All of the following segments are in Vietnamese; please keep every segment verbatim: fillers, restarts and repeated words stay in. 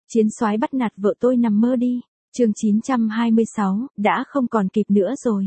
Chiến soái bắt nạt vợ tôi nằm mơ đi. Chương chín trăm hai mươi sáu, đã không còn kịp nữa rồi.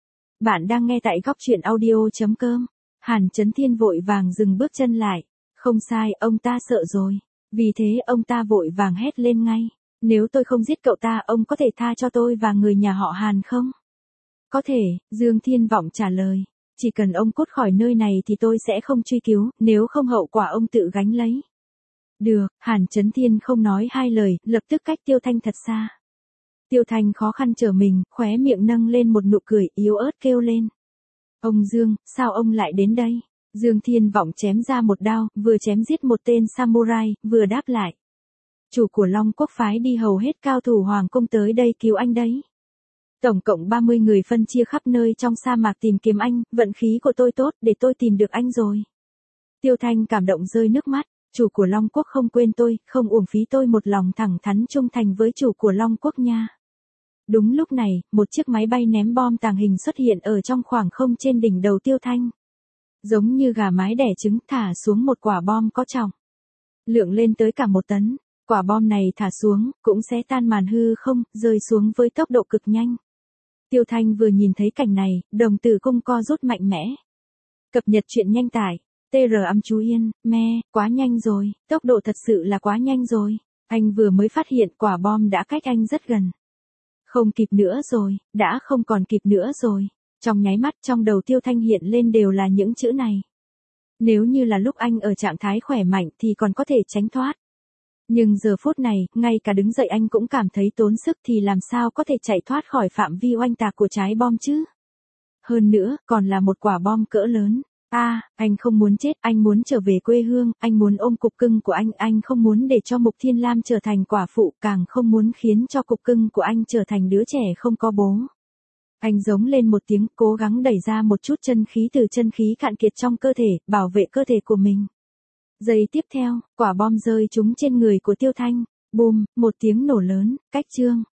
Bạn đang nghe tại góc truyện audio chấm com. Hàn Chấn Thiên vội vàng dừng bước chân lại. Không sai, ông ta sợ rồi. Vì thế ông ta vội vàng hét lên ngay. Nếu tôi không giết cậu ta, ông có thể tha cho tôi và người nhà họ Hàn không? Có thể, Dương Thiên Vọng trả lời. Chỉ cần ông cút khỏi nơi này thì tôi sẽ không truy cứu, nếu không hậu quả ông tự gánh lấy. Được, Hàn Chấn Thiên không nói hai lời, lập tức cách Tiêu Thanh thật xa. Tiêu Thanh khó khăn trở mình, khóe miệng nâng lên một nụ cười yếu ớt kêu lên. Ông Dương, sao ông lại đến đây? Dương Thiên Vọng chém ra một đao, vừa chém giết một tên samurai, vừa đáp lại. Chủ của Long Quốc phái đi hầu hết cao thủ hoàng cung tới đây cứu anh đấy. Tổng cộng ba mươi người phân chia khắp nơi trong sa mạc tìm kiếm anh, vận khí của tôi tốt để tôi tìm được anh rồi. Tiêu Thanh cảm động rơi nước mắt. Chủ của Long Quốc không quên tôi, không uổng phí tôi một lòng thẳng thắn trung thành với chủ của Long Quốc nha. Đúng lúc này, một chiếc máy bay ném bom tàng hình xuất hiện ở trong khoảng không trên đỉnh đầu Tiêu Thanh. Giống như gà mái đẻ trứng, thả xuống một quả bom có trọng lượng lên tới cả một tấn. Quả bom này thả xuống, cũng sẽ tan màn hư không, rơi xuống với tốc độ cực nhanh. Tiêu Thanh vừa nhìn thấy cảnh này, đồng tử cung co rút mạnh mẽ. Cập nhật truyện nhanh tải. tê rờ âm chú Yên, me, quá nhanh rồi, tốc độ thật sự là quá nhanh rồi. Anh vừa mới phát hiện quả bom đã cách anh rất gần. Không kịp nữa rồi, đã không còn kịp nữa rồi. Trong nháy mắt trong đầu Tiêu Thanh hiện lên đều là những chữ này. Nếu như là lúc anh ở trạng thái khỏe mạnh thì còn có thể tránh thoát. Nhưng giờ phút này, ngay cả đứng dậy anh cũng cảm thấy tốn sức thì làm sao có thể chạy thoát khỏi phạm vi oanh tạc của trái bom chứ. Hơn nữa, còn là một quả bom cỡ lớn. A, à, anh không muốn chết, anh muốn trở về quê hương, anh muốn ôm cục cưng của anh, anh không muốn để cho Mục Thiên Lam trở thành quả phụ, càng không muốn khiến cho cục cưng của anh trở thành đứa trẻ không có bố. Anh giống lên một tiếng, cố gắng đẩy ra một chút chân khí từ chân khí cạn kiệt trong cơ thể, bảo vệ cơ thể của mình. Giây tiếp theo, quả bom rơi trúng trên người của Tiêu Thanh, bùm, một tiếng nổ lớn, cách chương.